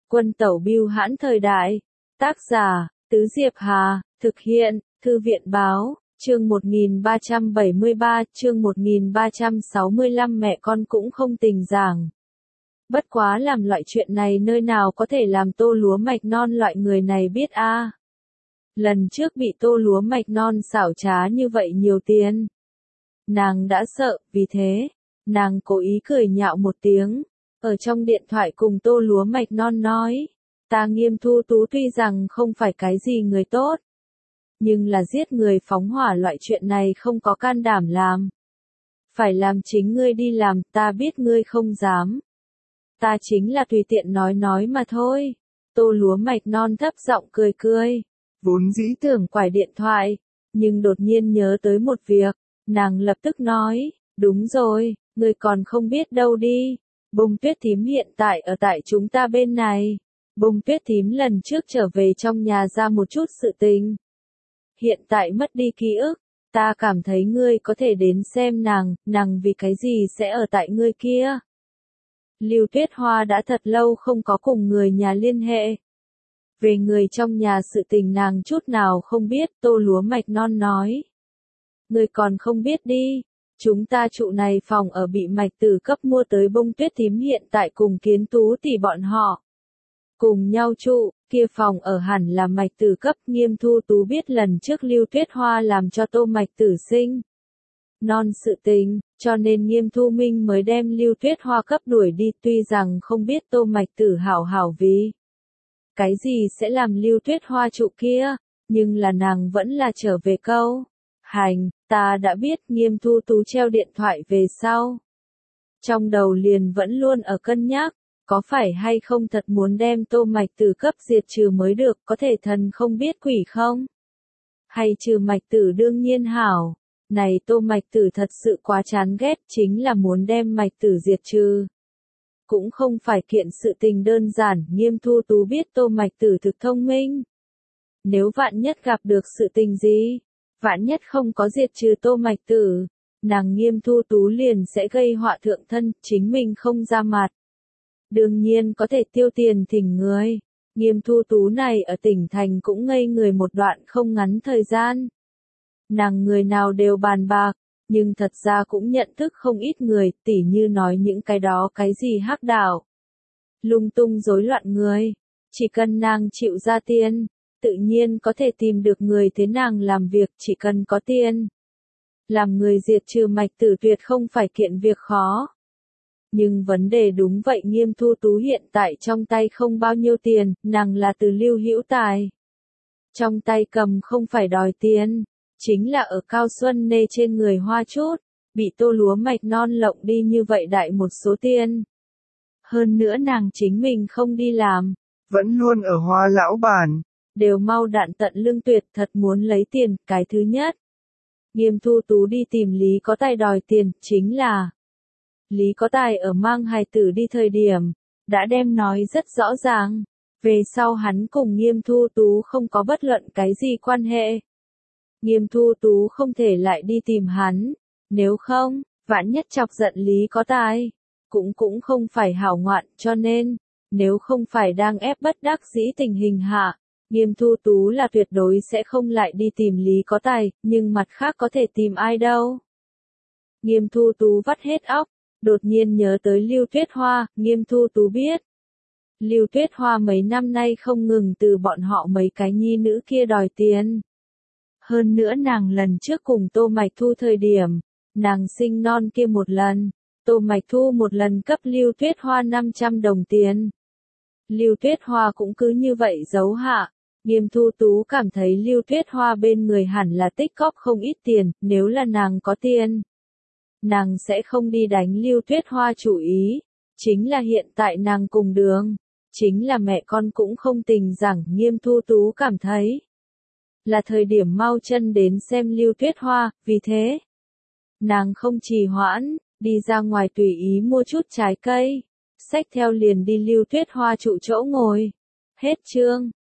Quân tẩu bưu hãn thời đại. Tác giả, Tứ Diệp Hà, thực hiện, Thư viện báo, chương 1373, chương 1365 mẹ con cũng không tình giảng. Bất quá làm loại chuyện này nơi nào có thể làm Tô Lúa Mạch Non loại người này biết a. Lần trước bị Tô Lúa Mạch Non xảo trá như vậy nhiều tiền. Nàng đã sợ, vì thế, nàng cố ý cười nhạo một tiếng, ở trong điện thoại cùng Tô Lúa Mạch Non nói, ta Nghiêm Thu Tú tuy rằng không phải cái gì người tốt, nhưng là giết người phóng hỏa loại chuyện này không có can đảm làm. Phải làm chính ngươi đi làm, ta biết ngươi không dám. Ta chính là tùy tiện nói mà thôi. Tô Lúa Mạch Non thấp giọng cười cười, vốn dĩ tưởng quải điện thoại, nhưng đột nhiên nhớ tới một việc, nàng lập tức nói, đúng rồi, ngươi còn không biết đâu đi. Bông Tuyết thím hiện tại ở tại chúng ta bên này. Bông Tuyết thím lần trước trở về trong nhà ra một chút sự tình. Hiện tại mất đi ký ức, ta cảm thấy ngươi có thể đến xem nàng vì cái gì sẽ ở tại ngươi kia. Lưu Tuyết Hoa đã thật lâu không có cùng người nhà liên hệ. Về người trong nhà sự tình nàng chút nào không biết, Tô Lúa Mạch Non nói. Ngươi còn không biết đi, chúng ta trụ này phòng ở bị Mạch Tử cấp mua tới Bông Tuyết thím hiện tại cùng Kiến Tú tỷ bọn họ. Cùng nhau trụ, kia phòng ở hẳn là Mạch Tử cấp. Nghiêm Thu Tú biết lần trước Lưu Tuyết Hoa làm cho Tô Mạch Tử sinh non sự tình, cho nên Nghiêm Thu Minh mới đem Lưu Tuyết Hoa cấp đuổi đi, tuy rằng không biết Tô Mạch Tử hảo vì cái gì sẽ làm Lưu Tuyết Hoa trụ kia, nhưng là nàng vẫn là trở về câu. Hành, ta đã biết. Nghiêm Thu Tú treo điện thoại về sau. Trong đầu liền vẫn luôn ở cân nhắc, có phải hay không thật muốn đem Tô Mạch Tử cấp diệt trừ mới được, có thể thần không biết quỷ không? Hay trừ Mạch Tử đương nhiên hảo, này Tô Mạch Tử thật sự quá chán ghét, chính là muốn đem Mạch Tử diệt trừ. Cũng không phải kiện sự tình đơn giản, Nghiêm Thu Tú biết Tô Mạch Tử thực thông minh. Nếu vạn nhất gặp được sự tình gì, vạn nhất không có diệt trừ Tô Mạch Tử, nàng Nghiêm Thu Tú liền sẽ gây họa thượng thân, chính mình không ra mặt. Đương nhiên có thể tiêu tiền thỉnh người. Nghiêm Thu Tú này ở tỉnh thành cũng ngây người một đoạn không ngắn thời gian. Nàng người nào đều bàn bạc, nhưng thật ra cũng nhận thức không ít người, tỉ như nói những cái đó cái gì hắc đạo. Lung tung rối loạn người, chỉ cần nàng chịu ra tiền, tự nhiên có thể tìm được người thế nàng làm việc, chỉ cần có tiền. Làm người diệt trừ Mạch Tử tuyệt không phải kiện việc khó. Nhưng vấn đề đúng vậy, Nghiêm Thu Tú hiện tại trong tay không bao nhiêu tiền, nàng là từ Lưu Hữu Tài. Trong tay cầm không phải đòi tiền, chính là ở Cao Xuân Nê trên người hoa chút, bị Tô Lúa Mạch Non lộng đi như vậy đại một số tiền. Hơn nữa nàng chính mình không đi làm, vẫn luôn ở Hoa lão bản, đều mau đạn tận lương tuyệt, thật muốn lấy tiền. Cái thứ nhất, Nghiêm Thu Tú đi tìm Lý Có Tài đòi tiền, chính là Lý Có Tài ở mang hài tử đi thời điểm, đã đem nói rất rõ ràng, về sau hắn cùng Nghiêm Thu Tú không có bất luận cái gì quan hệ. Nghiêm Thu Tú không thể lại đi tìm hắn, nếu không, vạn nhất chọc giận Lý Có Tài, cũng không phải hảo ngoạn, cho nên, nếu không phải đang ép bất đắc dĩ tình hình hạ, Nghiêm Thu Tú là tuyệt đối sẽ không lại đi tìm Lý Có Tài, nhưng mặt khác có thể tìm ai đâu. Nghiêm Thu Tú vắt hết óc, đột nhiên nhớ tới Lưu Tuyết Hoa. Nghiêm Thu Tú biết, Lưu Tuyết Hoa mấy năm nay không ngừng từ bọn họ mấy cái nhi nữ kia đòi tiền. Hơn nữa nàng lần trước cùng Tô Mạch Thu thời điểm, nàng sinh non kia một lần, Tô Mạch Thu một lần cấp Lưu Tuyết Hoa 500 đồng tiền. Lưu Tuyết Hoa cũng cứ như vậy giấu hạ. Nghiêm Thu Tú cảm thấy Lưu Tuyết Hoa bên người hẳn là tích cóp không ít tiền, nếu là nàng có tiền, nàng sẽ không đi đánh Lưu Tuyết Hoa chủ ý. Chính là hiện tại nàng cùng đường, chính là mẹ con cũng không tình rằng. Nghiêm Thu Tú cảm thấy là thời điểm mau chân đến xem Lưu Tuyết Hoa, vì thế nàng không trì hoãn, đi ra ngoài tùy ý mua chút trái cây, xách theo liền đi Lưu Tuyết Hoa trụ chỗ ngồi. Hết chương.